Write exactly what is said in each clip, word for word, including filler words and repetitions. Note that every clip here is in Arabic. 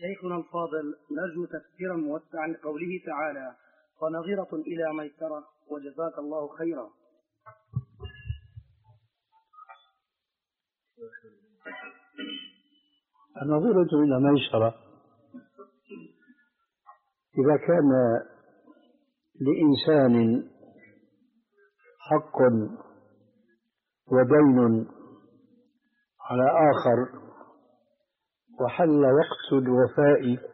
شيخنا الفاضل، نرجو تفسيرا موسعا لقوله تعالى: ونظرة إلى ميسرة، وجزاك الله خيرا. النظرة إلى ميسرة إذا كان لإنسان حق ودين على آخر وحل وقت الوفاء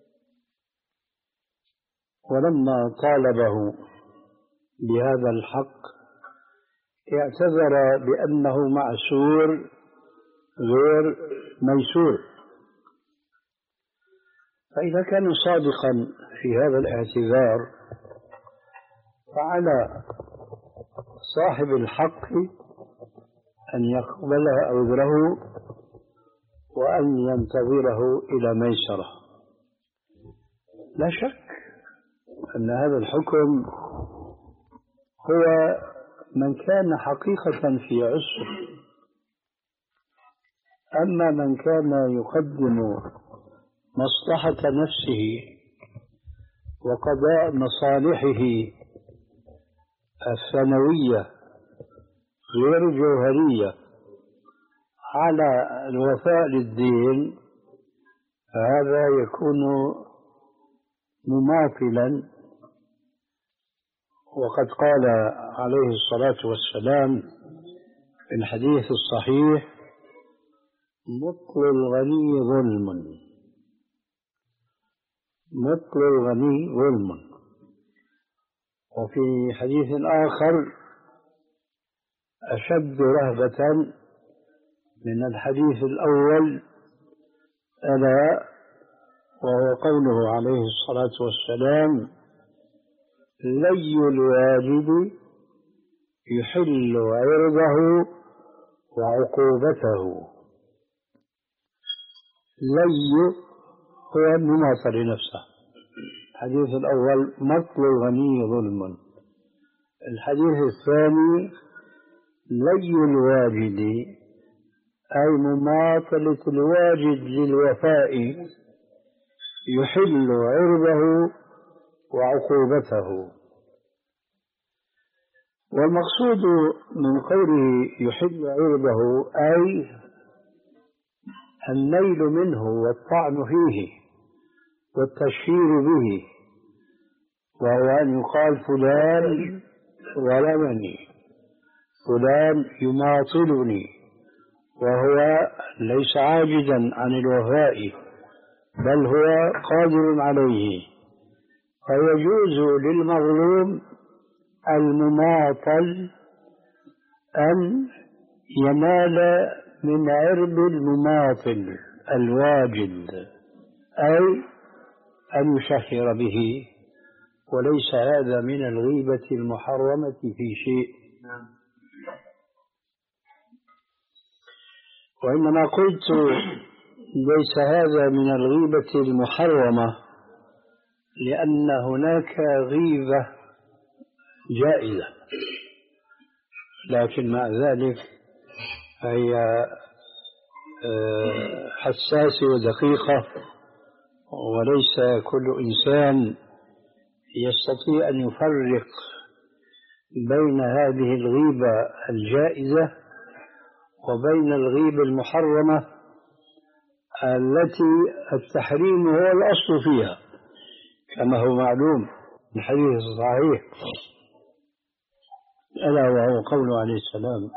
ولما طالبه بهذا الحق اعتذر بأنه معسور غير ميسور، فإذا كان صادقا في هذا الاعتذار فعلى صاحب الحق أن يقبل عذره وأن ينتظره إلى ميسرة. لا شك أن هذا الحكم هو من كان حقيقة في عسر، أما من كان يقدم مصلحة نفسه وقضاء مصالحه الثانوية غير الجوهرية على الوفاء للدين، فهذا يكون مماثلا. وقد قال عليه الصلاة والسلام في الحديث الصحيح: مطل الغني ظلم، مطل الغني ظلم. وفي حديث آخر: أشد رهبة من الحديث الأول، ألا وهو قوله عليه الصلاة والسلام: لي الواجب يحل عرضه وعقوبته. لي هو المماثل لنفسه. الحديث الأول: مطل الغني ظلم. الحديث الثاني: لي الواجد، أي مماثلة الواجد للوفاء، يحل عرضه وعقوبته. والمقصود من قوله يحل عرضه أي النيل منه والطعن فيه والتشهير به، وهو أن يقال: فلان ظلمني، فلان يماطلني، وهو ليس عاجزا عن الوفاء بل هو قادر عليه. فيجوز للمظلوم المماطل أن ينال من عرض المماطل الواجد، أي أن يشهر به، وليس هذا من الغيبة المحرمة في شيء. وإنما قلت ليس هذا من الغيبة المحرمة لأن هناك غيبة جائزة، لكن مع ذلك هي حساسة ودقيقة، وليس كل إنسان يستطيع أن يفرق بين هذه الغيبة الجائزة وبين الغيبة المحرمة التي التحريم هو الأصل فيها، كما هو معلوم من الحديث الصحيح، ألا وهو قوله عليه السلام: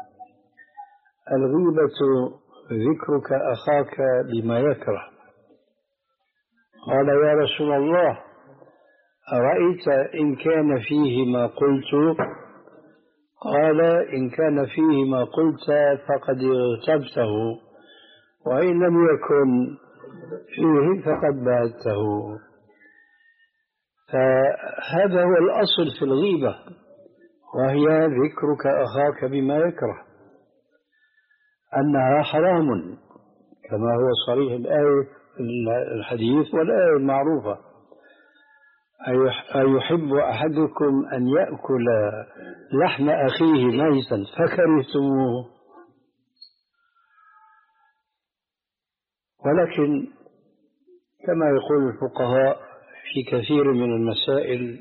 الغيبة ذكرك أخاك بما يكره. قال: يا رسول الله، أرأيت إن كان فيه ما قلت؟ قال: إن كان فيه ما قلت فقد اغتبته، وإن لم يكن فيه فقد باتته. فهذا هو الأصل في الغيبة، وهي ذكرك أخاك بما يكره، أنها حرام كما هو صريح الآية الحديث والآية المعروفة: أيحب أحدكم أن يأكل لحم أخيه ميتا فكرهتموه. ولكن كما يقول الفقهاء في كثير من المسائل: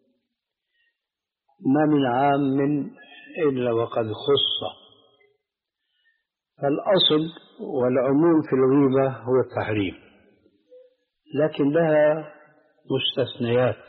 ما من عام إلا وقد خص. فالأصل والعموم في الغيبة هو التحريم، لكن لها مستثنيات.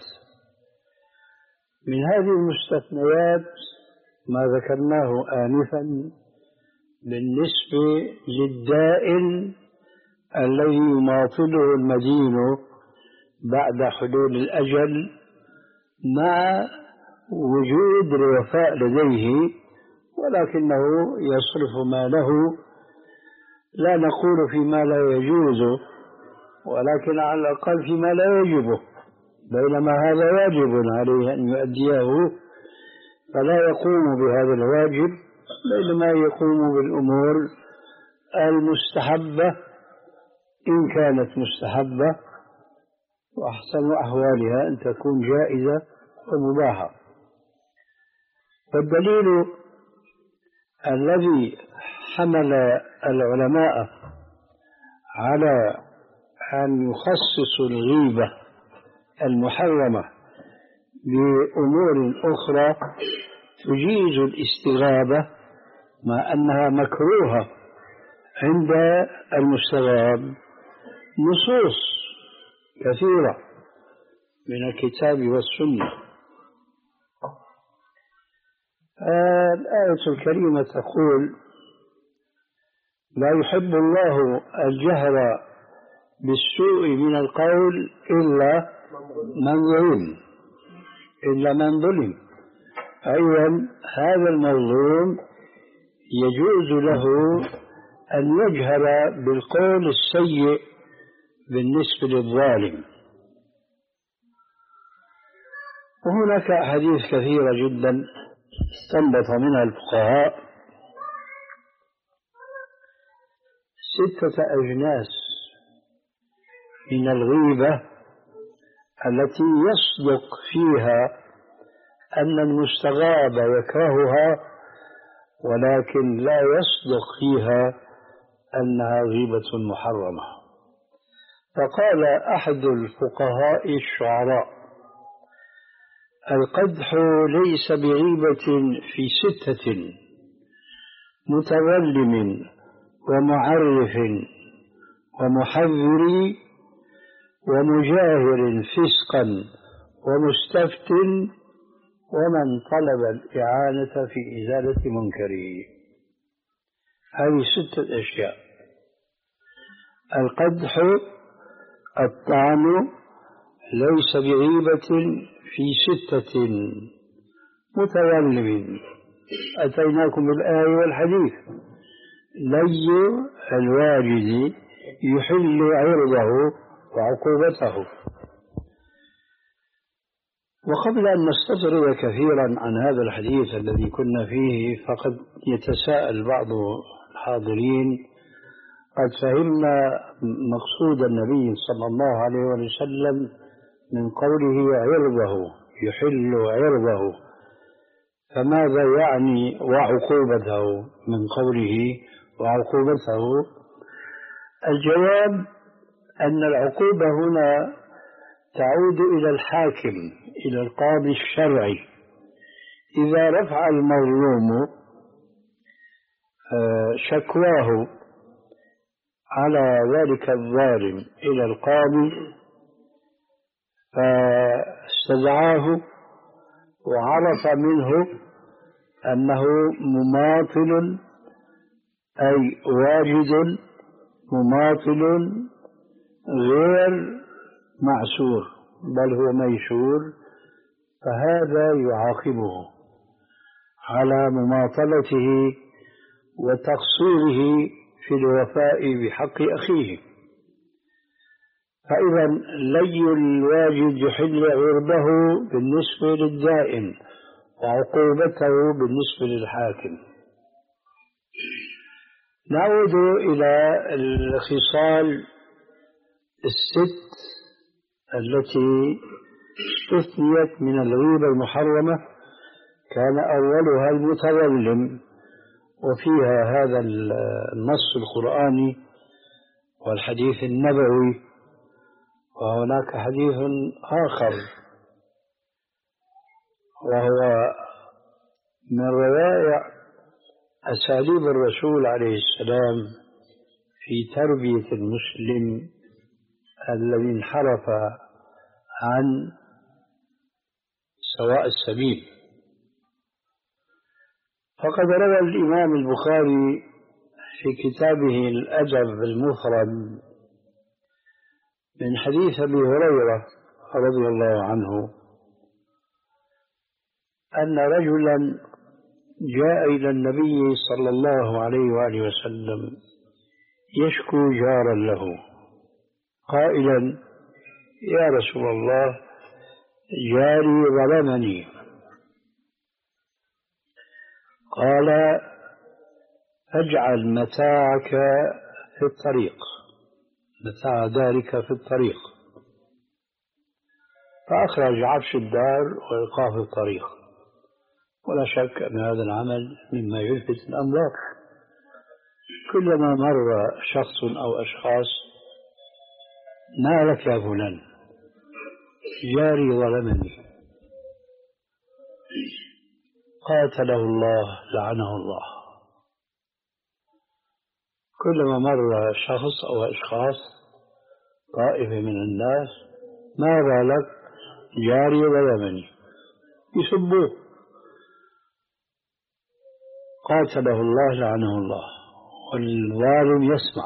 من هذه المستثنيات ما ذكرناه آنفا بالنسبة للدائن الذي يماطله المدين بعد حلول الأجل مع وجود الوفاء لديه، ولكنه يصرف ماله، لا نقول فيما لا يجوز، ولكن على الأقل فيما لا يجبه، بينما هذا واجب عليه أن يؤديه، فلا يقوم بهذا الواجب، بينما يقوم بالأمور المستحبة إن كانت مستحبة، وأحسن أحوالها أن تكون جائزة ومباحة. والدليل الذي حمل العلماء على أن يخصصوا الغيبة المحرمة بأمور أخرى تجيز الاستغابة مع أنها مكروهة عند المستغاب نصوص كثيرة من الكتاب والسنة. الآية الكريمة تقول: لا يحب الله الجهر بالسوء من القول إلا من ظلم إلا من ظلم. أيضا هذا المظلوم يجوز له أن يجهر بالقول السيء بالنسبة للظالم. وهناك أحاديث كثيرة جدا استنبط منها الفقهاء ستة أجناس من الغيبة التي يصدق فيها أن المستغاب يكرهها، ولكن لا يصدق فيها أنها غيبة محرمة. فقال أحد الفقهاء الشعراء: القدح ليس بغيبة في ستة: متظلم ومعرف ومحذر ومجاهر فسقا ومستفت ومن طلب الإعانة في إزالة منكره. هذه ستة أشياء: القدح، الطعن ليس بغيبة في ستة: متظلم، أتيناكم بالآية والحديث، لي الواجد يحل عرضه وعقوبته. وقبل أن نستطرد كثيرا عن هذا الحديث الذي كنا فيه، فقد يتساءل بعض الحاضرين: قد فهمنا مقصود النبي صلى الله عليه وسلم من قوله عرضه، يحل عرضه، فماذا يعني وعقوبته من قوله وعقوبته؟ الجواب أن العقوبة هنا تعود إلى الحاكم، إلى القاضي الشرعي. إذا رفع المظلوم شكواه على ذلك الظالم إلى القاضي فاستدعاه وعرف منه أنه مماطل، أي واجد مماطل غير معسور بل هو ميسور، فهذا يعاقبه على مماطلته وتقصيره في الوفاء بحق أخيه. فإذا لي الواجد يحل عرضه بالنسبة للدائن، وعقوبته بالنسبة للحاكم. نعود إلى الخصال الست التي استثنيت من الغيبة المحرمة. كان أولها المتظلم، وفيها هذا النص القرآني والحديث النبوي وهناك حديث آخر وهو من روائع أساليب الرسول عليه السلام في تربية المسلم الذي انحرف عن سواء السبيل. فقد روى الإمام البخاري في كتابه الأدب المفرد من حديث أبي هريرة رضي الله عنه أن رجلا جاء إلى النبي صلى الله عليه وآله وسلم يشكو جارا له قائلا: يا رسول الله، جاري ظلمني. قال: اجعل متاعك في الطريق، متاع دارك في الطريق. فأخرج عفش الدار وإيقاف الطريق، ولا شك أن هذا العمل مما يلفت الأنظار. كلما مر شخص أو أشخاص: ما لك يا فلان؟ جاري ظلمني. قاتله الله، لعنه الله. كلما مر شخص أو أشخاص، طائفة من الناس: ما بالك؟ جاري ظلمني، يسبوه. قاتله الله، لعنه الله. والظالم يسمع،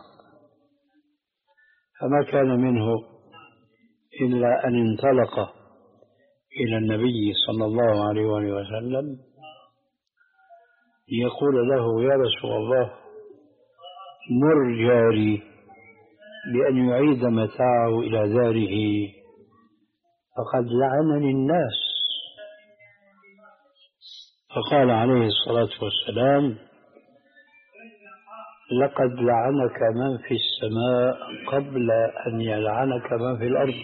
فما كان منه إلا أن انطلق إلى النبي صلى الله عليه وسلم يقول له: يا رسول الله، مر جاري بأن يعيد متاعه إلى داره، فقد لعنني الناس. فقال عليه الصلاة والسلام: لقد لعنك من في السماء قبل أن يلعنك من في الأرض.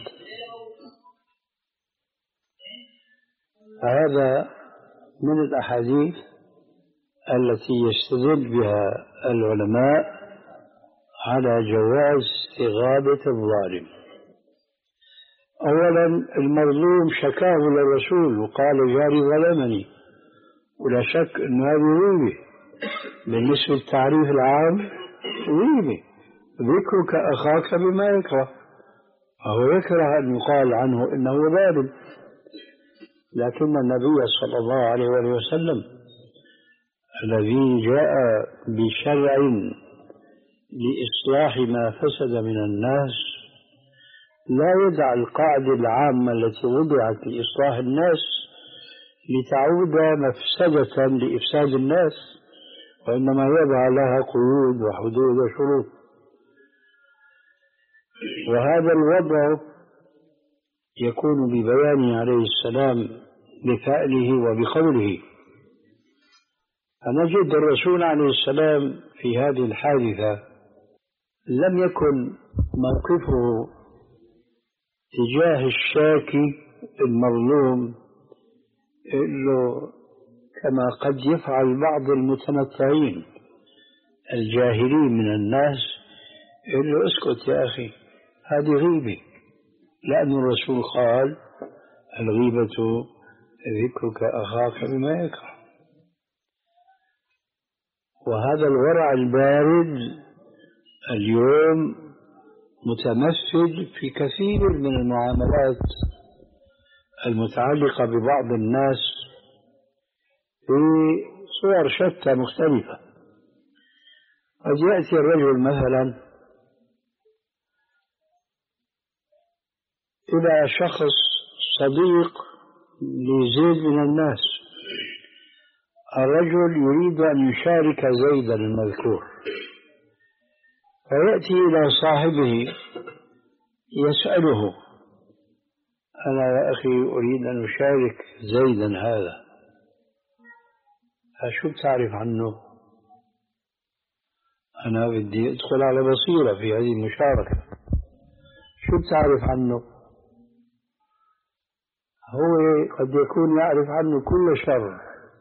فهذا من الأحاديث التي يستدل بها العلماء على جواز استغاثة الظالم. أولا، المظلوم شكاه للرسول وقال: جاري ظلمني، ولا شك أن هذه غيبة. بالنسبة للتعريف العام غيبة، ذكرك أخاك بما يكره، وهو يكره أن يقال عنه إنه ظالم. لكن النبي صلى الله عليه وسلم الذي جاء بشرع لإصلاح ما فسد من الناس لا يدع القاعدة العامة التي وضعت لإصلاح الناس لتعود مفسدة لإفساد الناس، وإنما يضع لها قيود وحدود وشروط. وهذا الوضع يكون ببيان عليه السلام بفعله وبقوله. فنجد الرسول عليه السلام في هذه الحادثة لم يكن موقفه تجاه الشاكي المظلوم إلا كما قد يفعل بعض المتنطعين الجاهلين من الناس: إلا اسكت يا أخي، هذه غيبة. لأن الرسول قال: الغيبة ذكرك أخاك بما يكره. وهذا الورع البارد اليوم متمثل في كثير من المعاملات المتعلقة ببعض الناس في صور شتى مختلفة. قد يأتي الرجل مثلا إلى شخص صديق لزيد من الناس، الرجل يريد أن يشارك زيدا المذكور، فيأتي إلى صاحبه يسأله: أنا يا أخي أريد أن أشارك زيدا هذا، فشو بتعرف عنه؟ أنا بدي أدخل على بصيرة في هذه المشاركة، شو بتعرف عنه؟ هو قد يكون يعرف عنه كل شر،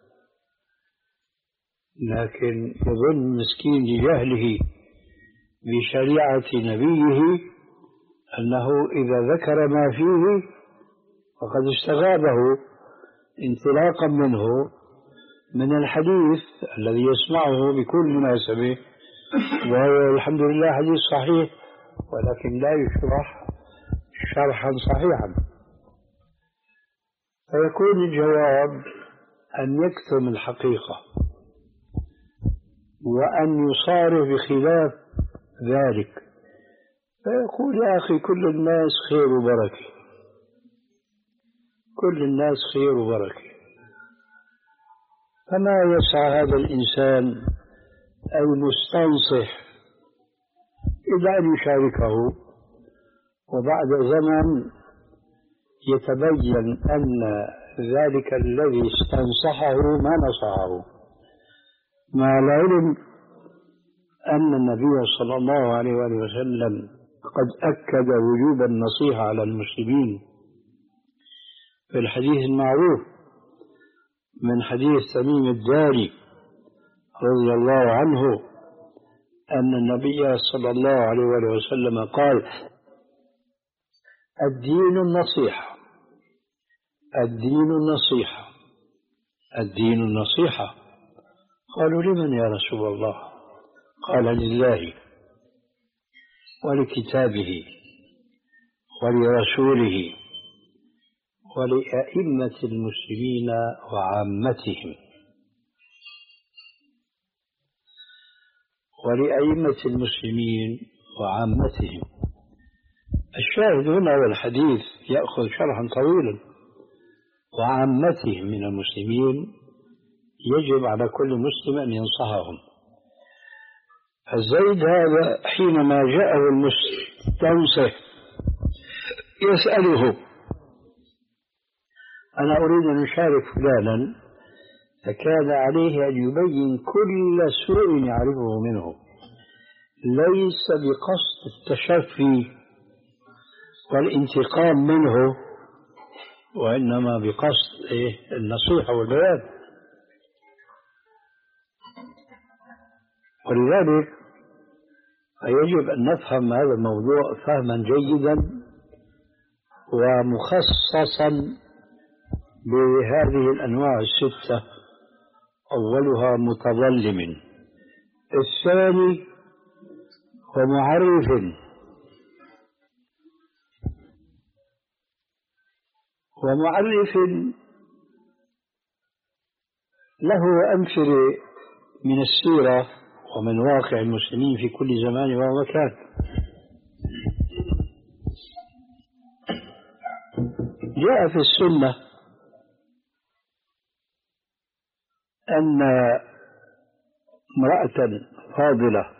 لكن يظن مسكين لجهله بشريعة نبيه أنه إذا ذكر ما فيه فقد استغابه انطلاقا منه من الحديث الذي يسمعه بكل مناسبة، وهو الحمد لله حديث صحيح ولكن لا يشرح شرحا صحيحا. فيكون الجواب أن يكتم الحقيقة وأن يصارف بخلاف ذلك، فيقول يا أخي كل الناس خير وبركة، كل الناس خير وبركة. فما يسعى هذا الإنسان المستنصح إلا أن يشاركه، وبعد زمن يتبين أن ذلك الذي استنصحه ما نصحه، مع العلم أن النبي صلى الله عليه وآله وسلم قد أكد وجوب النصيحة على المسلمين في الحديث المعروف من حديث تميم الداري رضي الله عنه أن النبي صلى الله عليه وآله وسلم قال: الدين النصيحة، الدين النصيحة، الدين النصيحة. قالوا: لمن يا رسول الله؟ قال: لله ولكتابه ولرسوله ولأئمة المسلمين وعامتهم، ولأئمة المسلمين وعامتهم. الشاهد هنا والحديث يأخذ شرحا طويلا. وعامتهم من المسلمين يجب على كل مسلم أن ينصحهم. الزيد هذا حينما جاءه المستنصح يسأله: أنا أريد أن أشارك فلانا، فكان عليه أن يبين كل سوء يعرفه منه، ليس بقصد التشفي والانتقام منه، وإنما بقصد إيه؟ النصيحة والبيان. ولذلك يجب أن نفهم هذا الموضوع فهما جيدا ومخصصا بهذه الأنواع الستة. أولها متظلم، الثاني ومعرف، ومعرف له أمثلة من السيرة ومن واقع المسلمين في كل زمان ومكان. جاء في السنة أن امرأة فاضلة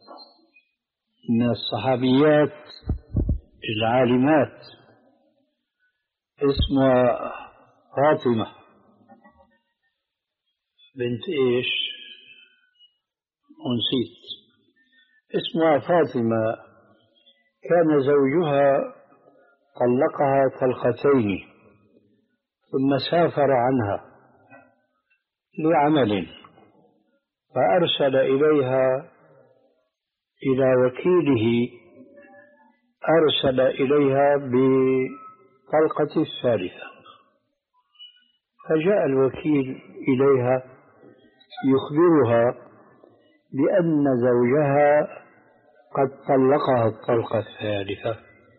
من الصحابيات العالمات اسمها فاطمة بنت إيش؟ ونسيت اسمها. فاطمة كان زوجها طلقها طلقتين ثم سافر عنها لعمل، فأرسل إليها إلى وكيله، أرسل إليها بطلقة الثالثة، فجاء الوكيل إليها يخبرها بأن زوجها قد طلقها الطلقة الثالثة،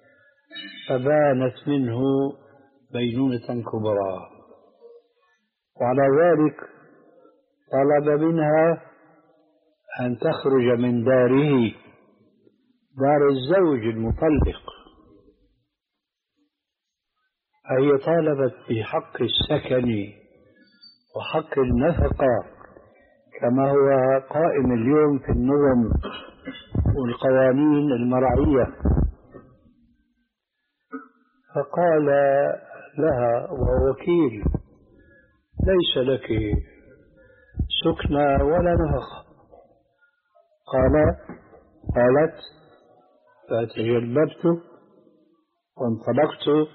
فبانت منه بينونة كبرى، وعلى ذلك طلب منها أن تخرج من داره، دار الزوج المطلق، فهي طالبت بحق السكن وحق النفقة كما هو قائم اليوم في النظم والقوانين المرعية. فقال لها وهو وكيل: ليس لك سكنى ولا نفقة. قال قالت: فتجلبت وانطلقت.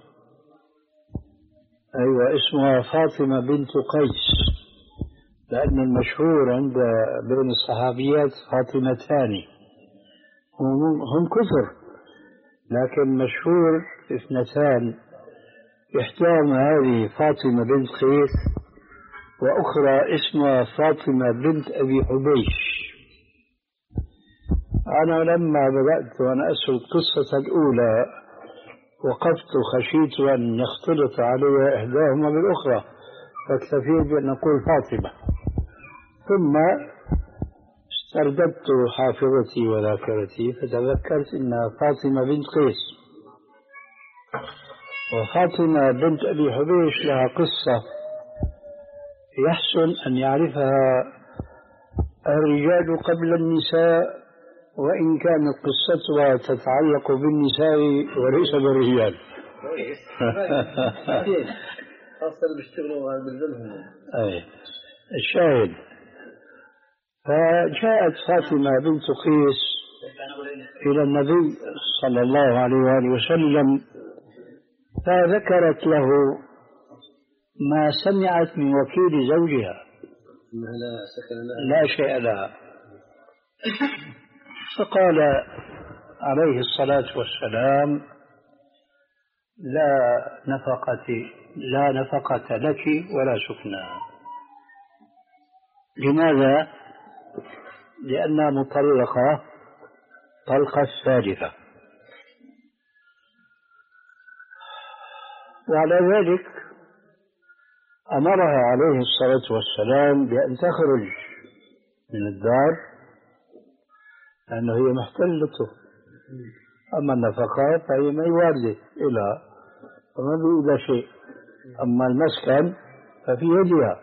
أيوة، اسمها فاطمة بنت قيس، لأن المشهور عند بين الصحابيات فاطمتان، هم كثر، لكن مشهور اثنتان، إحداهما هذه فاطمة بنت قيس، وأخرى اسمها فاطمة بنت أبي حبيش. أنا لما بدأت وأنا أسرد القصة الأولى وقفت خشيت أن يختلط علي إحداهما بالأخرى، فاكتفيت بأن أقول فاطمة، ثم استرددت حافظتي وذاكرتي فتذكرت أنها فاطمة بنت قيس. وفاطمة بنت أبي حبيش لها قصة يحسن أن يعرفها الرجال قبل النساء، وإن كانت قصتها تتعلق بالنساء وليس بالرجال. خاصة اللي بيشتغلوا بالزلهم. أي الشاهد، فجاءت فاطمة بنت قيس إلى النبي صلى الله عليه وآله وسلم فذكرت له ما سمعت من وكيل زوجها، لا شيء لها. فقال عليه الصلاة والسلام: لا نفقة لا نفقة لك ولا سكنى. لماذا؟ لأنها مطلقة طلقة الثالثة. وعلى ذلك أمرها عليه الصلاة والسلام بأن تخرج من الدار لأنه هي محتلته. أما النفقات فهي ما يوارد إلى وما بإلى شيء، أما المسكن ففي يدها.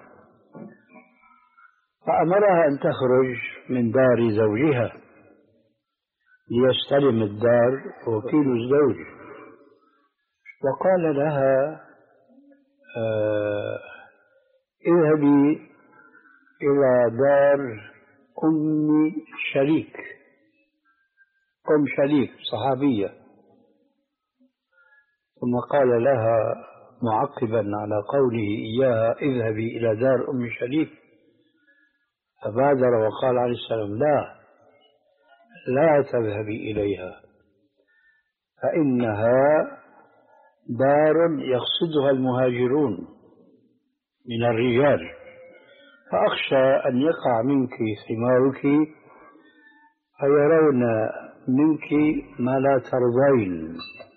فأمرها أن تخرج من دار زوجها ليستلم الدار وكيل الزوج، وقال لها: آه اذهبي إلى دار أم شريك. أم شريك صحابية. ثم قال لها معقبا على قوله إياها: اذهبي إلى دار أم شريك، فبادر وقال عليه السلام: لا لا تذهبي إليها، فإنها دار يقصدها المهاجرون من الرجال، فأخشى أن يقع منك ثمارك فيرون منك ما لا ترضين.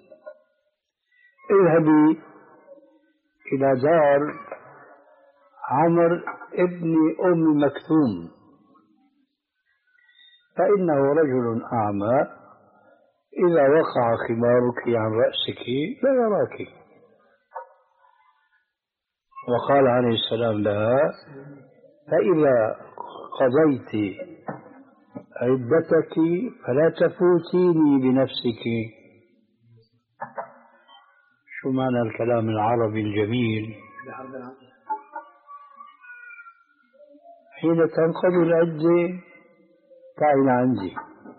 اذهبي إلى دار عمرو ابن أم مكتوم، فإنه رجل أعمى، إذا وقع خمارك عن رأسك لا يراك. وقال عليه السلام لها: فإذا قضيت عدتك فلا تفوتيني بنفسك. شو معنى الكلام العربي الجميل؟ حين تنقضي العدة تعال عندي.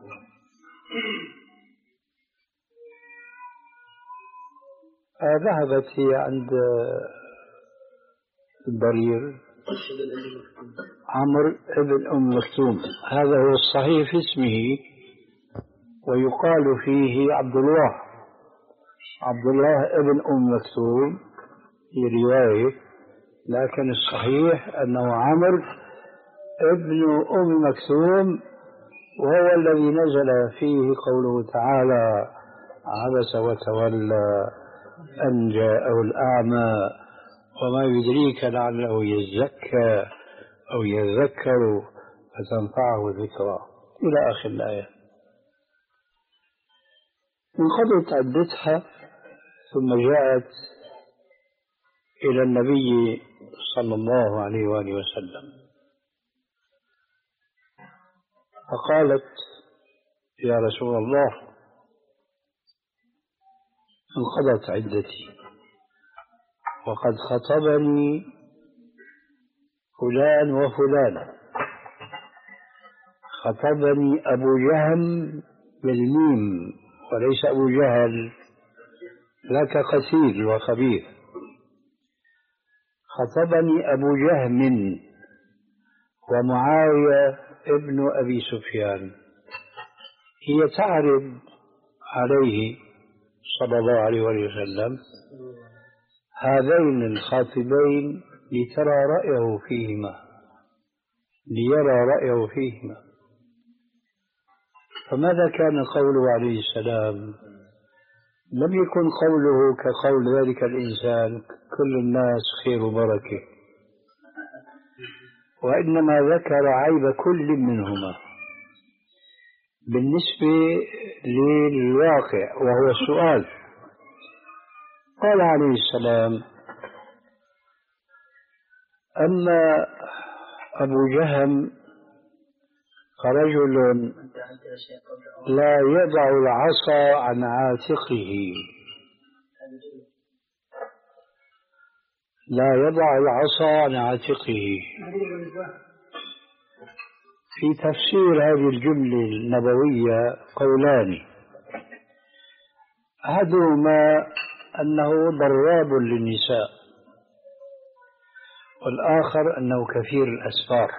ذهبت هي عند الضرير عمرو ابن أم مكتوم، هذا هو الصحيح في اسمه، ويقال فيه عبد الله عبد الله ابن أم مكتوم في رواية، لكن الصحيح أنه عمرو ابن أم مكتوم، وهو الذي نزل فيه قوله تعالى: عبس وتولى أن جاءه الأعمى وما يدريك لعله يزكى أو يذكر فتنفعه الذكرى، إلى آخر الآية. انقضت عدتها ثم جاءت إلى النبي صلى الله عليه وآله وسلم فقالت: يا رسول الله، انقضت عدتي وقد خطبني فلان وفلان. خطبني أبو جهم بالميم وليس أبو جهل، لك قتيل وخبيث. خطبني أبو جهم ومعاوية ابن أبي سفيان. هي تعرض عليه صلى الله عليه وسلم هذين الخاطبين لترى رأيه فيهما ليرى رأيه فيهما. فماذا كان قوله عليه السلام؟ لم يكن قوله كقول ذلك الإنسان كل الناس خير وبركة، وإنما ذكر عيب كل منهما بالنسبة للواقع وهو السؤال. قال عليه السلام: أما أبو جهم فرجل لا يضع العصا عن عاتقه لا يضع العصا عن عاتقه. في تفسير هذه الجملة النبوية قولان: أحدهما أنه ضراب للنساء، والآخر أنه كثير الأسفار،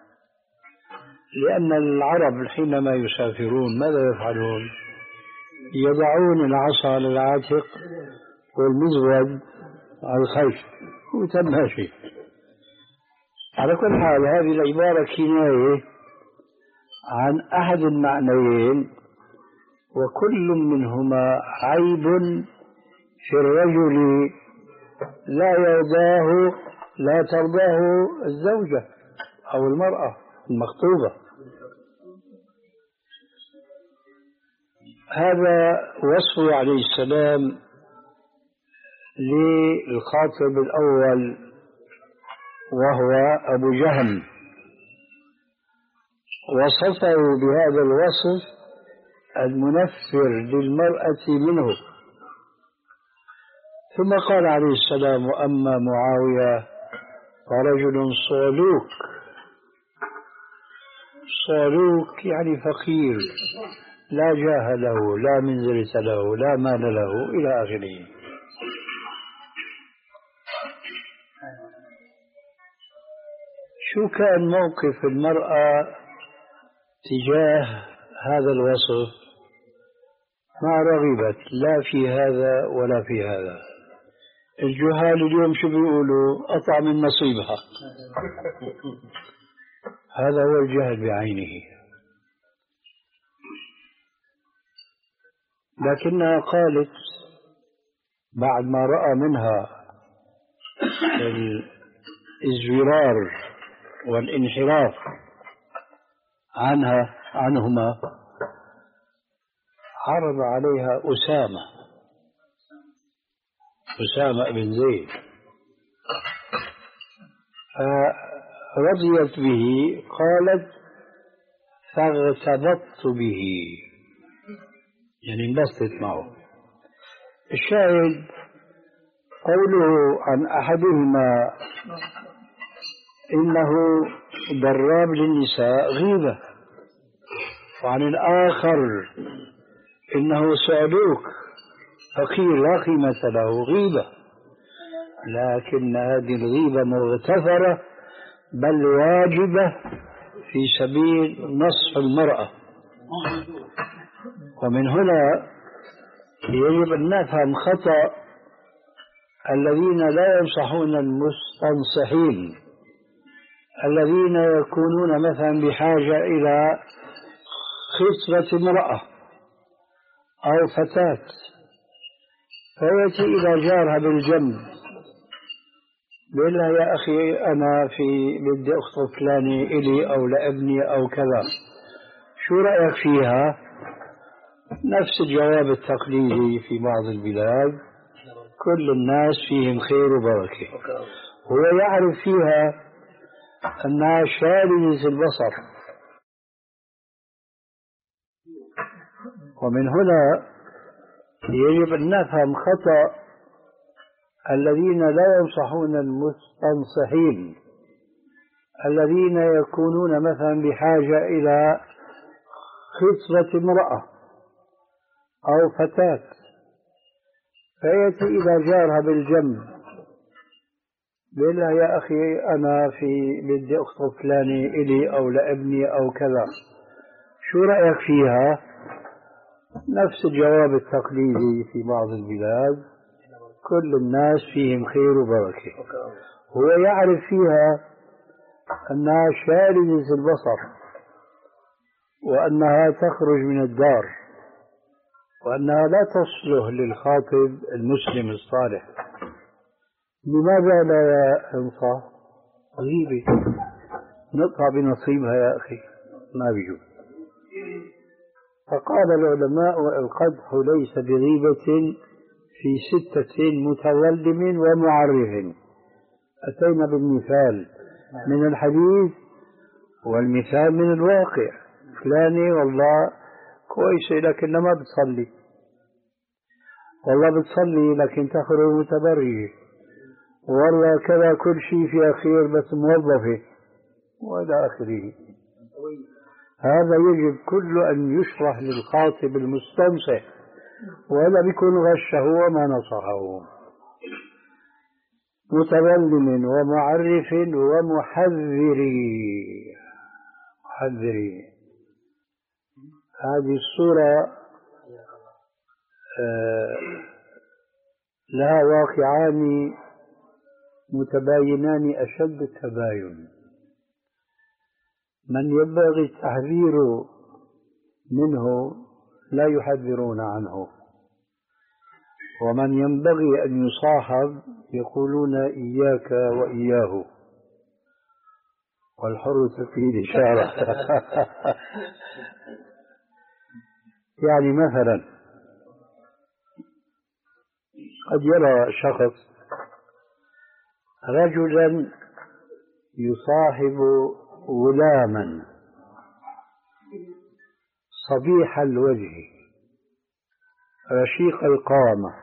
لأن العرب حينما يسافرون ماذا يفعلون؟ يضعون العصا على العاتق والمزود على الخيل وتماشي. على كل حال هذه العبارة كناية عن أحد المعنيين، وكل منهما عيب في الرجل لا يرضاه لا ترضاه الزوجة أو المرأة المخطوبة. هذا وصفه عليه السلام للخاطب الأول وهو أبو جهم، وصفه بهذا الوصف المنفر للمرأة منه. ثم قال عليه السلام: وأما معاوية فرجل صعلوك. صعلوك يعني فقير لا جاه له لا منزلة له لا مال له إلى آخره. شو كان موقف المرأة تجاه هذا الوصف؟ ما رغبت لا في هذا ولا في هذا. الجهال اليوم شو بيقولوا؟ أطع من نصيبها. هذا هو الجهل بعينه. لكنها قالت بعد ما رأى منها الازدرار والانحراف عنها عنهما، عرض عليها أسامة أسامة بن زيد، فرضيت به. قالت: فاغتبطت به، يعني انبسطت معه. الشاهد قوله عن أحدهما إنه ضراب للنساء غيبة، وعن الآخر إنه صعلوك فقير لا قيمة له غيبة. لكن هذه الغيبة مغتفرة بل واجبة في سبيل نصح المرأة. ومن هنا يجب أن نفهم خطأ الذين لا ينصحون المستنصحين، الذين يكونون مثلا بحاجة إلى خطبة امرأة أو فتاة، فيأتي إلى جارها بالجنب بيقول لها: يا أخي أنا في بدي أخطب فلاني إلي أو لابني أو كذا، شو رأيك فيها؟ نفس الجواب التقليدي في بعض البلاد: كل الناس فيهم خير وبركة. هو يعرف فيها أنها شاردة البصر. ومن هنا يجب أن نفهم خطأ الذين لا ينصحون المستنصحين، الذين يكونون مثلا بحاجة إلى خطبة امرأة أو فتاة، فيأتي إلى جارها بالجنب بيقول لها: يا أخي أنا في بدي أخطب فلاني إلي أو لابني أو كذا، شو رأيك فيها؟ نفس الجواب التقليدي في بعض البلاد، كل الناس فيهم خير وبركة. هو يعرف فيها أنها شاردة البصر، وأنها تخرج من الدار، وأنها لا تصلح للخاطب المسلم الصالح. لماذا لا ينصح؟ غيبة، نقطع بنصيبها يا أخي، ما بيجوز. فقال العلماء: القدح ليس بغيبة في ستة متظلم ومعرف. أتينا بالمثال من الحديث والمثال من الواقع. فلاني والله كويسة لكن ما بتصلي، والله بتصلي لكن تخرج متبرجة، والله كذا كل شيء فيها خير بس موظفة، وإلى آخره. هذا يجب كل أن يشرح للخاطب المستنصح، ولا بيكون غشه وما نصحه. متظلم ومعرف ومحذري. محذري هذه الصورة آه لها واقعان متباينان أشد التباين. من ينبغي التحذير منه لا يحذرون عنه، ومن ينبغي أن يصاحب يقولون إياك وإياه، والحر تفيد إشارة. يعني مثلا قد يرى شخص رجلا يصاحب غلاما صبيح الوجه رشيق القامة،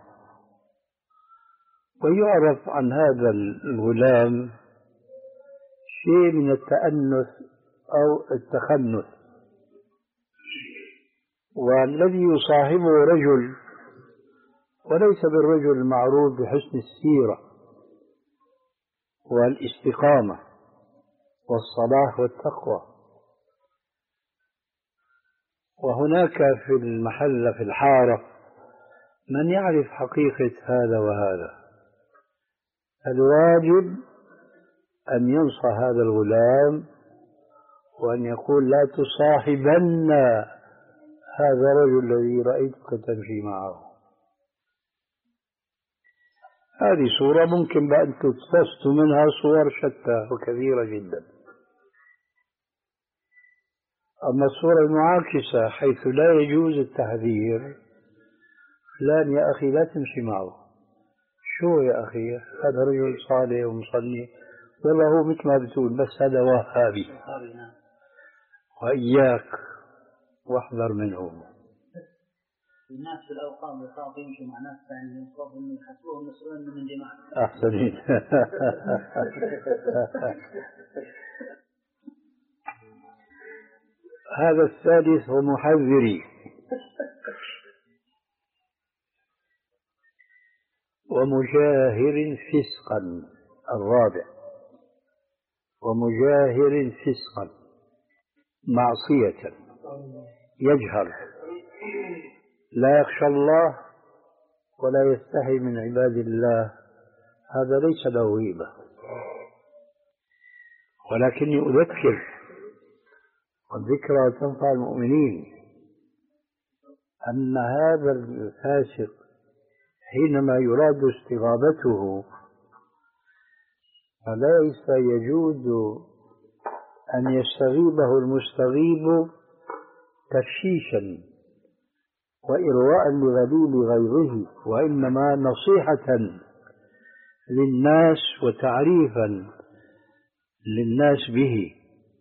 ويعرف عن هذا الغلام شيء من التأنث أو التخنث، والذي يصاحبه رجل وليس بالرجل المعروف بحسن السيرة والاستقامة والصلاح والتقوى. وهناك في المحل في الحارة من يعرف حقيقة هذا وهذا. الواجب أن ينصح هذا الغلام وأن يقول: لا تصاحبن هذا الرجل الذي رأيتك تمشي معه. هذه صورة ممكن بأن تقتص منها صور شتى وكثيرة جدا. أما الصورة المعاكسة حيث لا يجوز التحذير: فلان يا أخي لا تمشي معه. شو يا أخي؟ هذا رجل صالح ومصلي، والله هو مثل ما بتقول بس هذا وهابي، وإياك واحذر منه. الناس في الأوقات يخافوا يمشوا مع ناس ثانيين يخافوا إنه يحسبوهم مسؤولين من الجماعة. أحسنين. هذا الثالث هو محذري. ومجاهر فسقا. الرابع ومجاهر فسقا، معصية يجهر، لا يخشى الله ولا يستحي من عباد الله. هذا ليس له غيبة، ولكني أذكر، والذكرى تنفع المؤمنين، أن هذا الفاسق حينما يراد استغابته فليس يجوز أن يستغيبه المستغيب تفشيشا وإرواء لغليل غيظه، وإنما نصيحة للناس وتعريفا للناس به.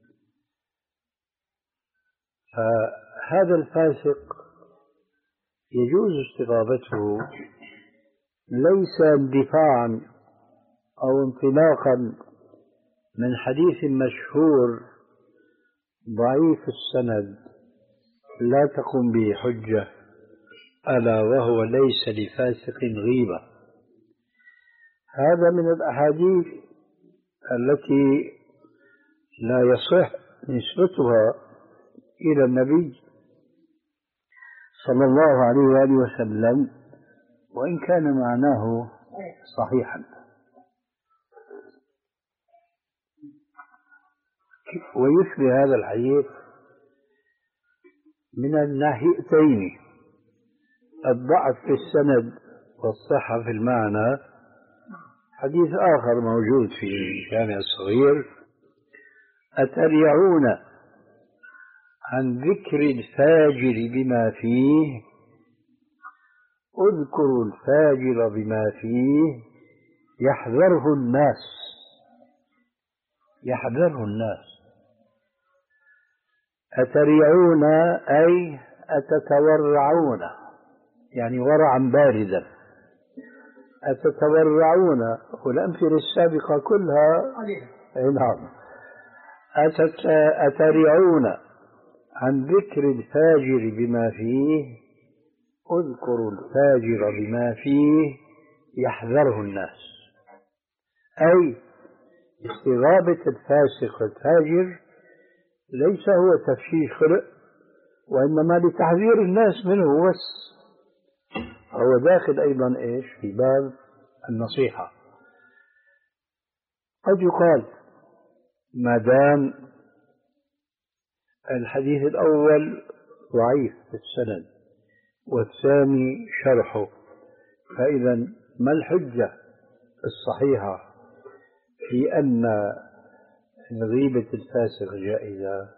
فهذا الفاسق يجوز استغابته ليس اندفاعا أو انطلاقا من حديث مشهور ضعيف السند لا تقم به حجة، ألا وهو: ليس لفاسق غيبة. هذا من الأحاديث التي لا يصح نسبتها إلى النبي صلى الله عليه وآله وسلم، وإن كان معناه صحيحا. ويشبه هذا الحديث من الناحيتين، الضعف في السند والصحة في المعنى. حديث آخر موجود في الجامع الصغير: أتريعون عن ذكر الفاجر بما فيه، اذكروا الفاجر بما فيه يحذره الناس. يحذره الناس. أتريعون أي أتتورعون، يعني ورعا باردا. أتتورعون، والأمثلة السابقة كلها نعم. أتريعون عن ذكر الفاجر بما فيه، اذكروا الفاجر بما فيه يحذره الناس. أي استغابة الفاسق والفاجر ليس هو تفشيش خلق، وإنما لتحذير الناس منه بس. هو داخل أيضا إيش في باب النصيحة. قد يقال ما دام الحديث الأول ضعيف في السند والثاني شرحه، فإذا ما الحجة الصحيحة في أن غيبة الفاسق جائزة؟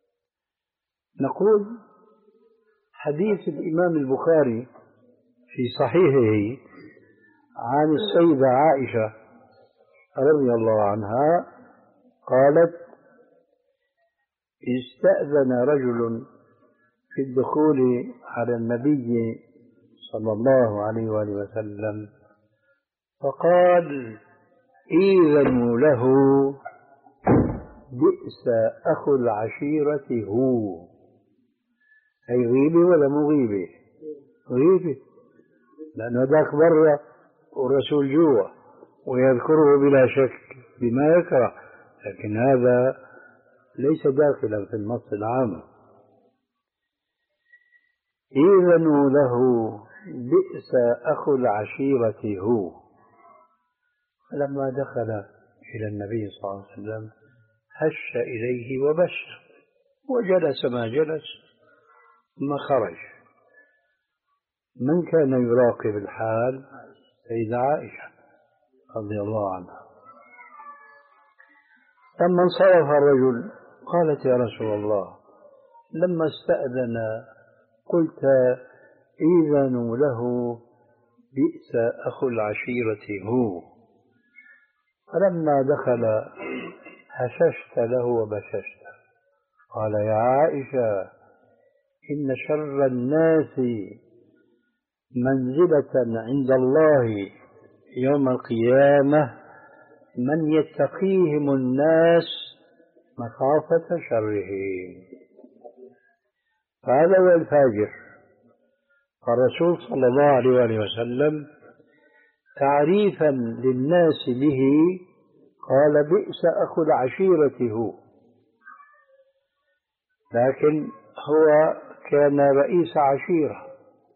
نقول حديث الإمام البخاري في صحيحه عن السيدة عائشة رضي الله عنها قالت: استأذن رجل في الدخول على النبي صلى الله عليه وآله وسلم فقال: إذنوا له، بئس أخو العشيرة هو. أي غيبة ولا مو غيبة؟ غيبة، لأنه ذاك برا والرسول جوا، ويذكره بلا شك بما يكره، لكن هذا ليس داخلا في النص العام. إذنوا له، بئس أخو العشيرة هو. فلما دخل إلى النبي صلى الله عليه وسلم هش إليه وبشر، وجلس ما جلس ثم خرج. من كان يراقب الحال؟ سيدة عائشة رضي الله عنها. لما انصرف الرجل قالت: يا رسول الله، لما استأذن قلت إذنوا له، بئس أخو العشيرة هو. فلما دخل هششت له وبششت. قال: يا عائشة، إن شر الناس منزلة عند الله يوم القيامة من يتقيهم الناس مخافة شره. هذا هو الفاجر. فالرسول صلى الله عليه وسلم تعريفا للناس به قال: بئس أخو العشيرة هو. لكن هو كان رئيس عشيرة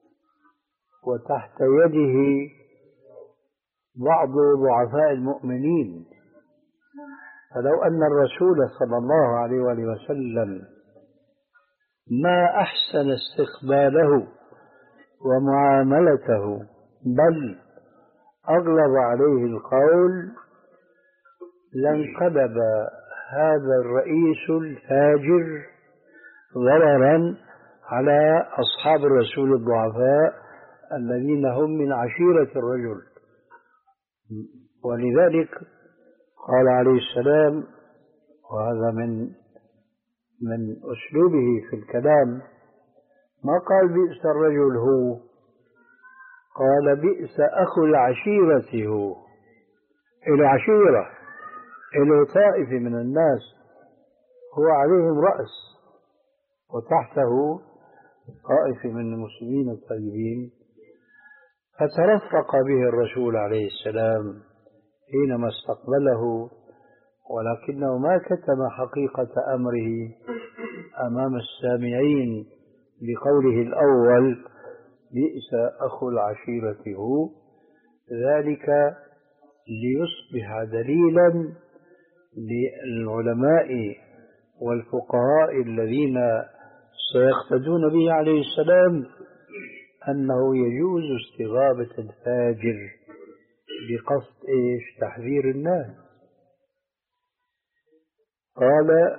وتحت يده بعض ضعفاء المؤمنين، فلو أن الرسول صلى الله عليه وسلم ما أحسن استقباله ومعاملته بل أغلظ عليه القول لانقلب هذا الرئيس الفاجر ضررا على أصحاب الرسول الضعفاء الذين هم من عشيرة الرجل. ولذلك قال عليه السلام، وهذا من من أسلوبه في الكلام، ما قال بئس الرجل هو، قال: بئس أخو العشيرة هو. إلى عشيرة، إلى طائفة من الناس هو عليهم رأس، وتحته طائفة من المسلمين الطيبين. فترفق به الرسول عليه السلام حينما استقبله، ولكنه ما كتم حقيقة أمره أمام السامعين بقوله الأول بئس أخو العشيرة هو، ذلك ليصبح دليلا للعلماء والفقهاء الذين سيقتدون به عليه السلام أنه يجوز استغابة الفاجر بقصد إيش؟ تحذير الناس. قال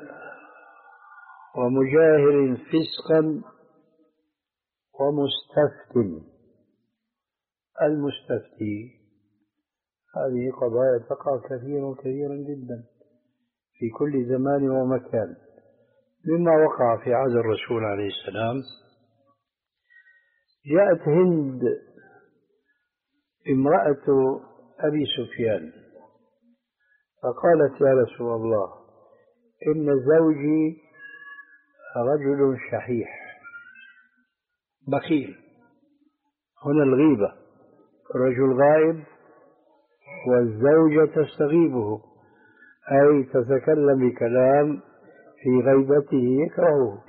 ومجاهر فسقا ومستفت. المستفتي هذه قضايا تقع كثيرا كثيرا جدا في كل زمان ومكان، مما وقع في عهد الرسول عليه السلام. جاءت هند امرأة أبي سفيان فقالت يا رسول الله إن زوجي رجل شحيح بخيل. هنا الغيبة، رجل غائب والزوجة تستغيبه، أي تتكلم بكلام في غيبته يكرهه.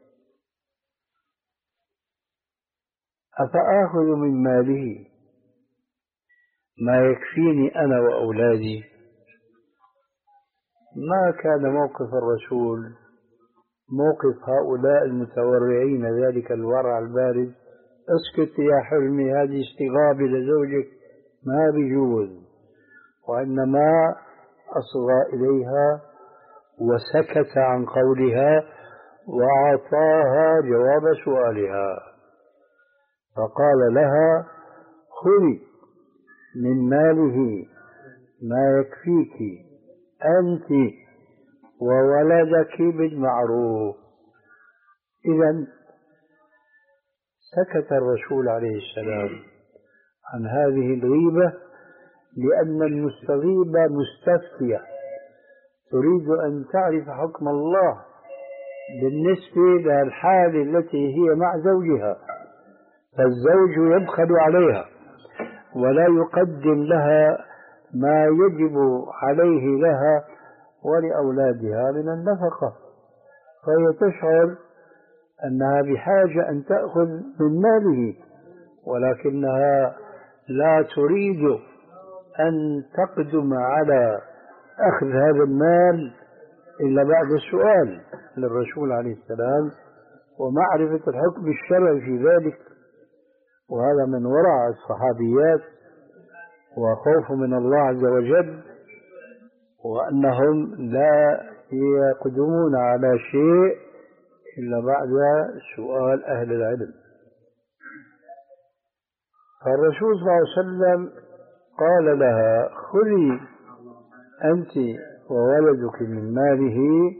أفآخذ من ماله ما يكفيني أنا وأولادي؟ ما كان موقف الرسول موقف هؤلاء المتورعين ذلك الورع البارد، اسكت يا حلمي هذه استغابة لزوجك، ما بيجوز، وإنما أصغى إليها وسكت عن قولها وأعطاها جواب سؤالها، فقال لها خذي من ماله ما يكفيك أنت وولدك بالمعروف. إذن سكت الرسول عليه السلام عن هذه الغيبة لأن المستغيبة مستفتية تريد أن تعرف حكم الله بالنسبة للحال التي هي مع زوجها، فالزوج يبخل عليها ولا يقدم لها ما يجب عليه لها ولأولادها من النفقة، فهي تشعر أنها بحاجة أن تأخذ من ماله، ولكنها لا تريد أن تقدم على أخذ هذا المال إلا بعد السؤال للرسول عليه السلام ومعرفة الحكم الشرعي في ذلك. وهذا من ورع الصحابيات وخوف من الله عز وجل، وأنهم لا يقدمون على شيء إلا بعد سؤال أهل العلم. فالرسول صلى الله عليه وسلم قال لها خذي أنت وولدك من ماله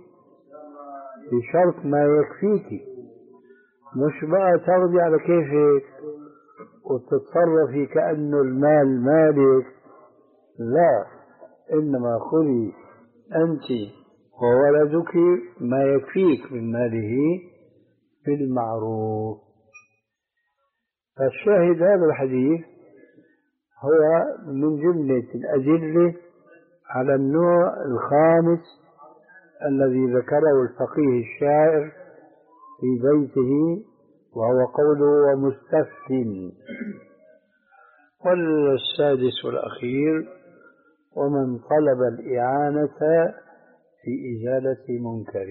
بشرط ما يكفيك، مش بقى تاخذي على كيفك وتتصرفي كأنه المال مالك، لا، إنما خذي أنت وولدك ما يكفيك من ماله بالمعروف. فالشاهد هذا الحديث هو من جملة الأدلة على النوع الخامس الذي ذكره الفقيه الشاعر في بيته، وهو قوله ومستفتٍ. والسادس والأخير ومن طلب الإعانة في إزالة منكر.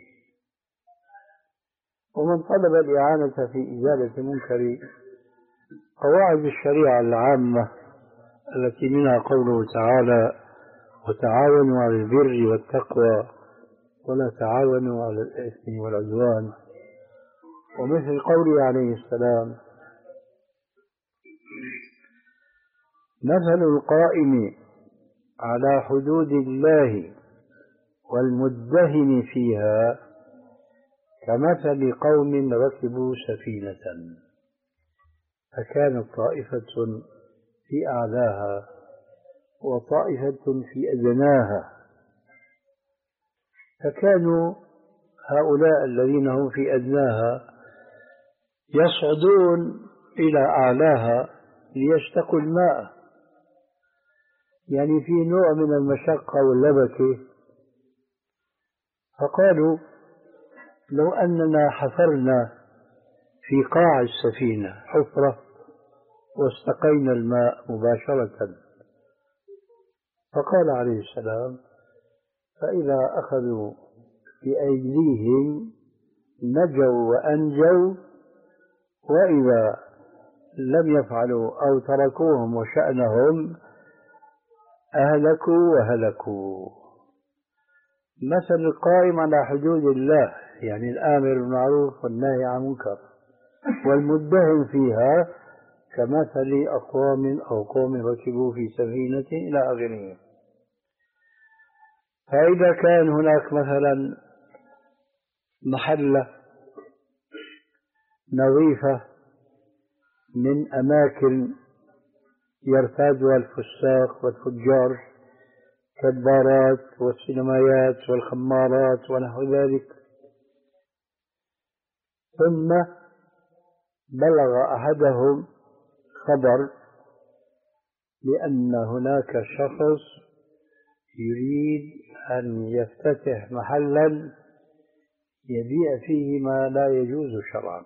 ومن طلب الإعانة في إزالة منكر قواعد الشريعة العامة التي منها قوله تعالى وتعاونوا على البر والتقوى ولا تعاونوا على الإثم والعدوان، ومثل قوله عليه السلام مثل القائم على حدود الله والمدهن فيها كمثل قوم ركبوا سفينة فكانت طائفة في أعلاها وطائفة في أدناها، فكانوا هؤلاء الذين هم في أدناها يصعدون إلى أعلاها ليشتقوا الماء، يعني في نوع من المشقة واللبكة. فقالوا لو أننا حفرنا في قاع السفينة حفرة واستقينا الماء مباشرة. فقال عليه السلام: فإذا أخذوا بأيديهم نجوا وأنجوا، وإذا لم يفعلوا أو تركوهم وشأنهم أهلكوا وهلكوا. مثل القائم على حدود الله، يعني الآمر بالمعروف والنهي عن المنكر والمدهن فيها، كمثل أقوام أو قوم ركبوا في سفينة إلى آخره. فإذا كان هناك مثلا محلة نظيفة من أماكن يرتادها الفساق والتجار كالبارات والسينمايات والخمارات ونحو ذلك، ثم بلغ أحدهم خبر بأن هناك شخص يريد أن يفتتح محلا يبيع فيه ما لا يجوز شرعا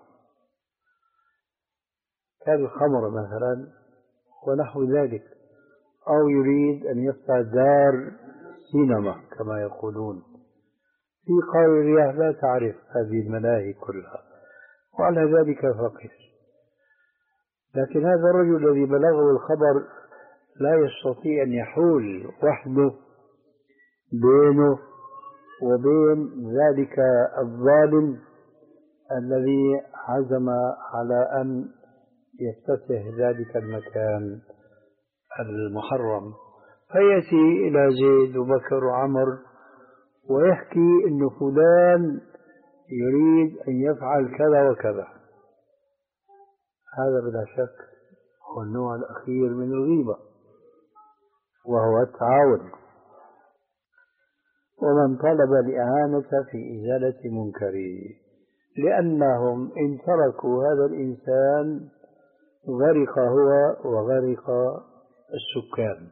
كالخمر مثلا ونحو ذلك، أو يريد أن يفتح دار سينما كما يقولون. في قارئ الرياح لا تعرف هذه الملاهي كلها، وعلى ذلك فقس. لكن هذا الرجل الذي بلغه الخبر لا يستطيع أن يحول وحده بينه وبين ذلك الظالم الذي عزم على أن يفتتح ذلك المكان المحرم. فيأتي إلى زيد وبكر وعمر ويحكي أن فلان يريد أن يفعل كذا وكذا. هذا بلا شك هو النوع الأخير من الغيبة، وهو التعاون. ومن طلب الإعانة في إزالة منكره، لأنهم إن تركوا هذا الإنسان غرق هو وغرق السكان.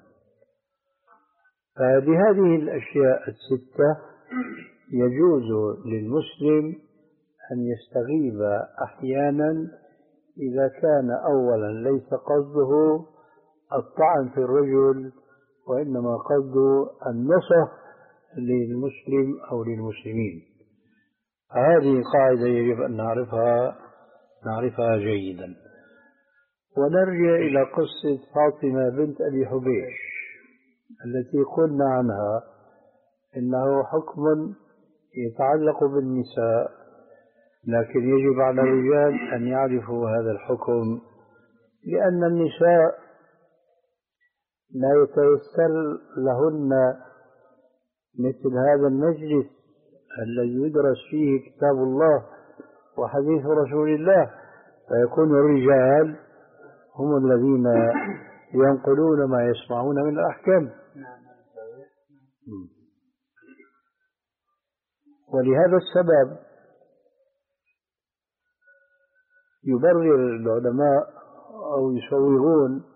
فبهذه الأشياء الستة يجوز للمسلم أن يستغيب أحيانا إذا كان أولا ليس قصده الطعن في الرجل، وإنما قصده النصح للمسلم أو للمسلمين. هذه قاعدة يجب أن نعرفها نعرفها جيدا. ونرجع إلى قصة فاطمة بنت أبي حبيش التي قلنا عنها إنه حكم يتعلق بالنساء، لكن يجب على الرجال أن يعرفوا هذا الحكم، لأن النساء لا يتيسر لهن مثل هذا المجلس الذي يدرس فيه كتاب الله وحديث رسول الله، فيكون الرجال هم الذين ينقلون ما يسمعون من الأحكام. ولهذا السبب يبرر العلماء أو يصورون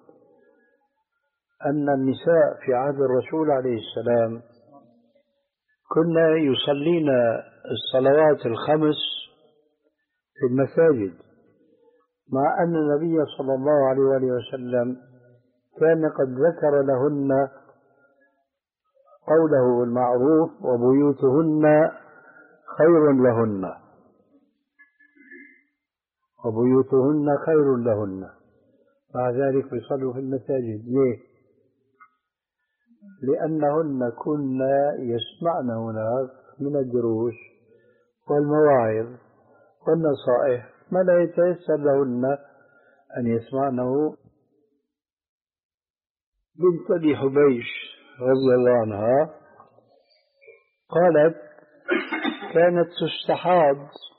أن النساء في عهد الرسول عليه السلام كنا يصلين الصلوات الخمس في المساجد، مع أن النبي صلى الله عليه وآله وسلم كان قد ذكر لهن قوله المعروف: وبيوتهن خير لهن وبيوتهن خير لهن. مع ذلك يصلوا في المساجد. ليه؟ لأنهن كنا يسمعن هناك من الدروس والمواعظ والنصائح ما لا يتيسر لهن أن يسمعنه. بنت أبي حبيش رضي الله عنها قالت: كانت تستحاض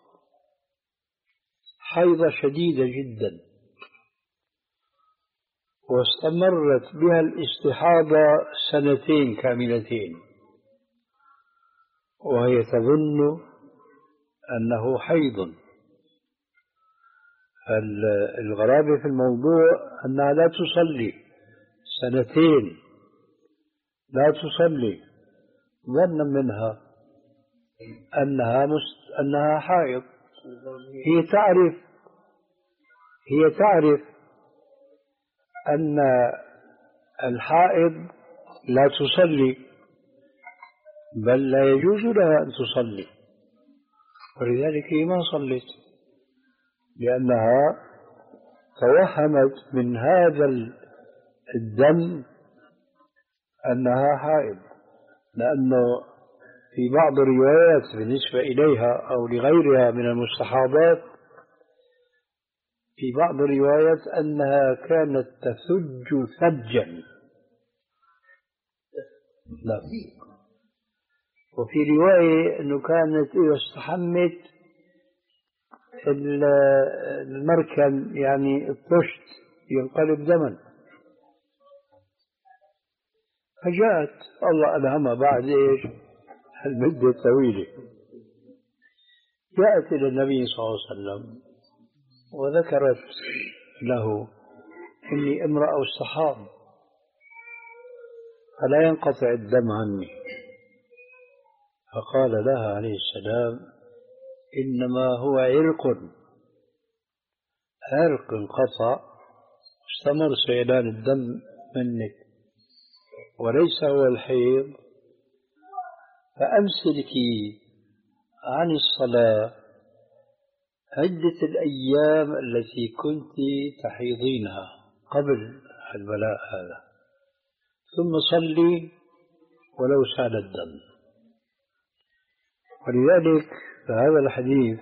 حيضة شديدة جدا، واستمرت بها الاستحاضة سنتين كاملتين، وهي تظن أنه حيض. الغرابة في الموضوع أنها لا تصلي سنتين، لا تصلي، ظنا منها أنها مست... أنها حائض. هي تعرف هي تعرف أن الحائض لا تصلي، بل لا يجوز لها أن تصلي، ولذلك هي ما صلت، لأنها توهمت من هذا الدم أنها حائض، لأنه في بعض الروايات بالنسبة إليها أو لغيرها من المستحاضات، في بعض الروايات أنها كانت تثج ثجا، لا، وفي رواية أنه كانت إذا استحمت المركن يعني الطشت ينقلب دما. فجاءت الله ألهمها بعد إيش المدة الطويلة، جاءت إلى النبي صلى الله عليه وسلم وذكرت له إني امرأة استحاض فلا ينقطع الدم عني، فقال لها عليه السلام إنما هو عرق، عرق انقطع استمر سيلان الدم منك وليس هو الحيض، فأمسكي عن الصلاة عدة الأيام التي كنت تحيضينها قبل البلاء هذا، ثم صلي ولو سال الدم. ولذلك فهذا الحديث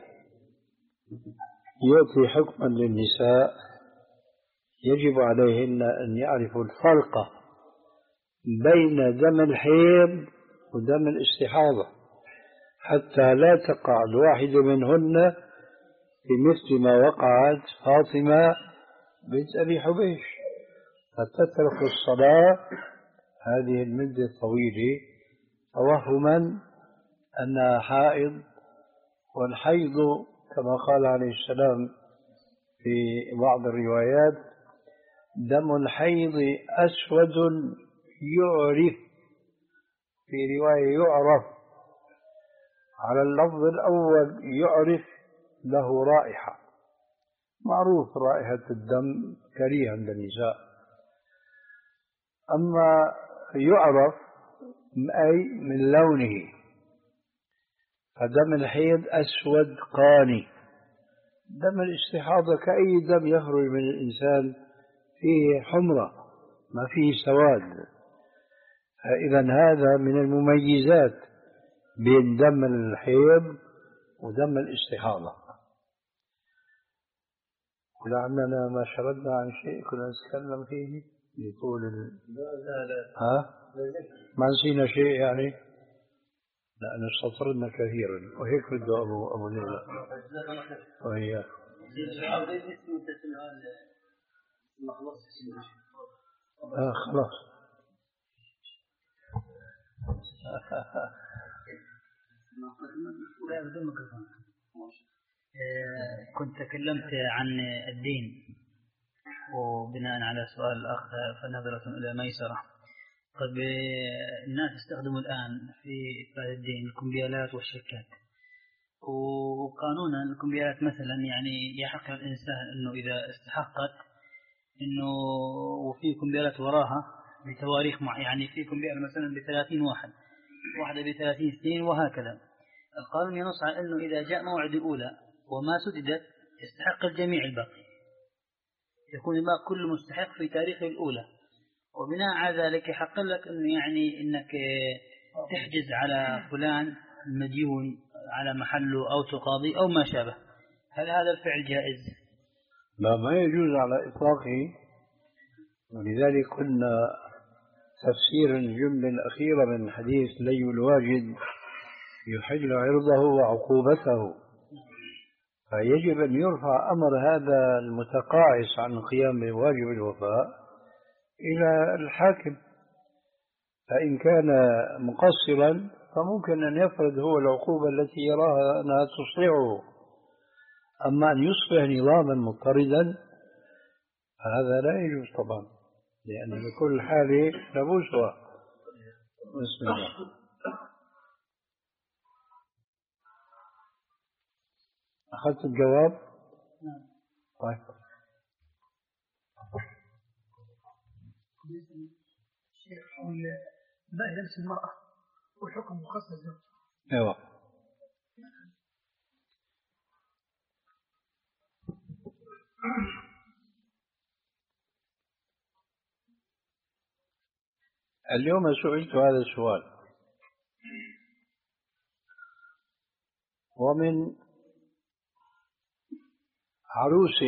يعطي حكما للنساء يجب عليهن أن يعرفوا الفرق بين دم الحيض ودم الاستحاضة، حتى لا تقع الواحدة منهن بمثل ما وقعت فاطمة بنت أبي حبيش، فتترك الصلاة هذه المدة الطويلة توهما أنها حائض، والحيض كما قال عليه السلام في بعض الروايات دم الحيض أسود يعرف، في رواية يعرف، على اللفظ الأول يعرف له رائحة، معروف رائحة الدم كريهة عند النساء، أما يعرف أي من لونه، فدم الحيض أسود قاني، دم الاستحاضة كأي دم يخرج من الإنسان فيه حمرة ما فيه سواد، فإذا هذا من المميزات بين دم الحيض ودم الاستحاضة. ولعلنا ما شردنا عن شيء كنا نتكلم فيه لطول ال... ها؟ ما نسينا شيء يعني، لأن استطردنا كثيرا، وهيك بده أبو أبو ليلى وهي آه خلاص. كنت تكلمت عن الدين، وبناء على سؤال الأخ فنظرة إلى ميسرة. طيب الناس يستخدموا الآن في إثبات الدين الكمبيالات والشكات، وقانونا الكمبيالات مثلا يعني يحق الإنسان أنه إذا استحقت أنه وفي كمبيالات وراها بتواريخ مع يعني في كمبيال مثلا بثلاثين واحد، واحدة بثلاثين سنين وهكذا. القانون ينص على أنه إذا جاء موعد الأولى وما سددت يستحق الجميع الباقي، يكون الباقي كل مستحق في تاريخ الأولى، وبناء على ذلك يحق لك أنه يعني أنك تحجز على فلان المديون على محله أو تقاضي أو ما شابه. هل هذا الفعل جائز؟ لا، ما يجوز على إطلاقه، ولذلك قلنا تفسير الجملة الأخيرة من حديث لي الواجد يحل عرضه وعقوبته، فيجب أن يرفع أمر هذا المتقاعس عن القيام بواجب الوفاء إلى الحاكم، فإن كان مقصرا فممكن أن يفرض هو العقوبة التي يراها أنها تصلحه، أما أن يصبح نظاما مضطردا فهذا لا يجوز طبعا، لأن لكل حالة لبوسها. بسم الله. أخذت الجواب؟ طيب. شيخ حول باقي لبس المرأة والحكم مخصص الزوج. ايوه. اليوم سئلت هذا السؤال، ومن عروس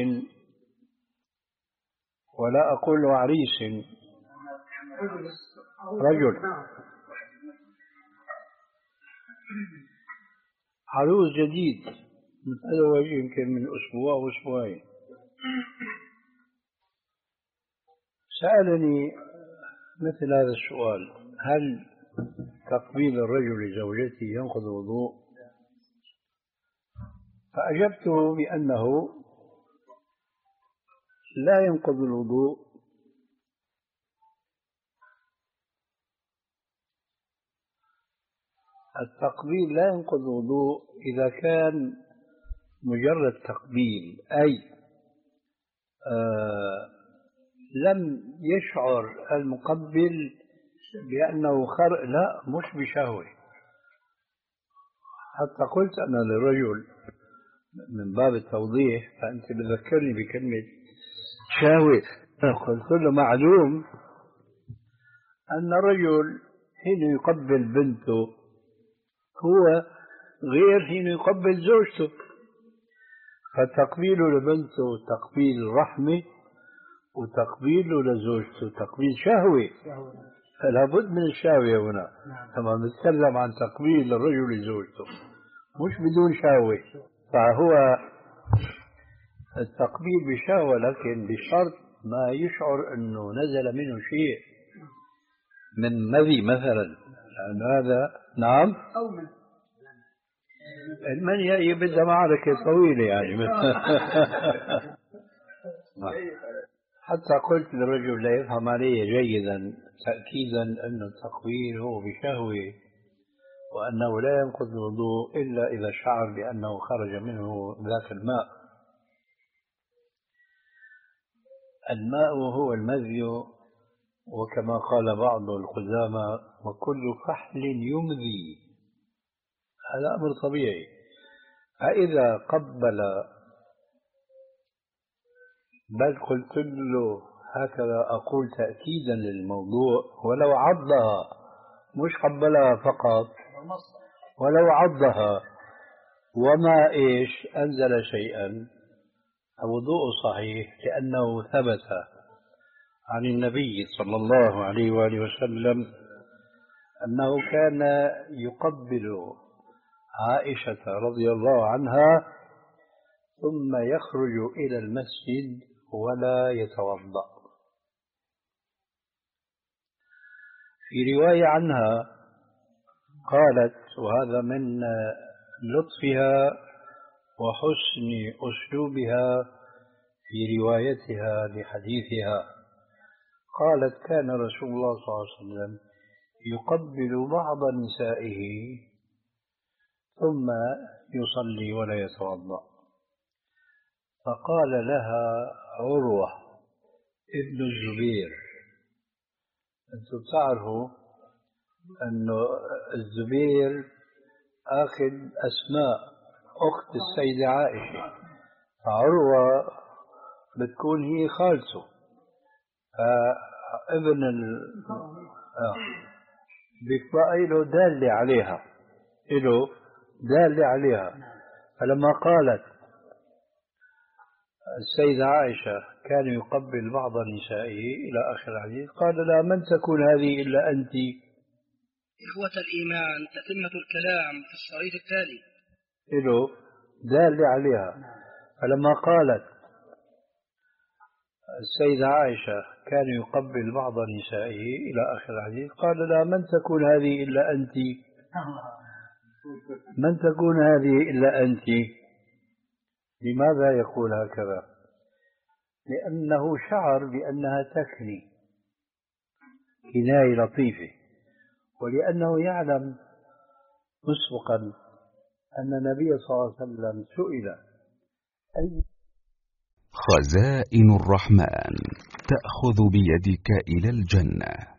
ولا أقول عريس، رجل عروس جديد متزوج يمكن من أسبوع أو أسبوعين، سألني مثل هذا السؤال: هل تقبيل الرجل لزوجته ينقض الوضوء؟ فأجبته بأنه لا ينقض الوضوء التقبيل لا ينقض الوضوء إذا كان مجرد تقبيل، أي آه لم يشعر المقبل بأنه خرق، لا مش بشهوة. حتى قلت أنا للرجل من باب التوضيح، فأنت بذكرني بكلمة شهوة، قلت له معلوم أن الرجل حين يقبل بنته هو غير حين يقبل زوجته، فتقبيله لبنته تقبيل رحمة، وتقبيله لزوجته تقبيل شهوة، فلا بد من الشهوة هنا. كما نتكلم عن تقبيل الرجل لزوجته مش بدون شهوة، فهو التقبيل بشهوة، لكن بشرط ما يشعر أنه نزل منه شيء من مذي مثلا، لأن هذا نعم أو من المني بدها معركة طويلة يعني. حتى قلت للرجل لا يفهم علي جيدا تأكيدا أن التقبيل هو بشهوة، وأنه لا ينقض الوضوء إلا إذا شعر بأنه خرج منه ذاك الماء. الماء هو المذي، وكما قال بعض القدامى: وكل فحل يمذي، هذا أمر طبيعي. فإذا قبل، بل قلت له هكذا أقول تأكيدا للموضوع، ولو عضها مش قبلها فقط، ولو عضها وما إيش أنزل شيئا، الوضوء صحيح، لأنه ثبت عن النبي صلى الله عليه وآله وسلم أنه كان يقبل عائشة رضي الله عنها ثم يخرج إلى المسجد ولا يتوضأ. في رواية عنها قالت، وهذا من لطفها وحسن أسلوبها في روايتها لحديثها، قالت: كان رسول الله صلى الله عليه وسلم يقبل بعض نسائه ثم يصلي ولا يتوضأ. فقال لها عروة ابن الزبير، أنتم تعرفوا أن الزبير أخذ أسماء أخت السيدة عائشة، فعروة بتكون هي خالته، فابن ال آه. بيبقى له دالة عليها، له دالة عليها. فلما قالت السيدة عائشة كان يقبل بعض نسائه إلى آخر الحديث، قال: لا، من تكون هذه إلا أنت. إخوة الإيمان، تتمة الكلام في الشريط التالي. له دالة عليها. فلما قالت السيدة عائشة كان يقبل بعض نسائه إلى آخر الحديث، قال: لا، من تكون هذه إلا أنت. من تكون هذه إلا أنت. لماذا يقول هكذا؟ لأنه شعر بأنها تكني كناية لطيفة، ولأنه يعلم مسبقا أن النبي صلى الله عليه وسلم سئل أي خزائن الرحمن تأخذ بيدك إلى الجنة.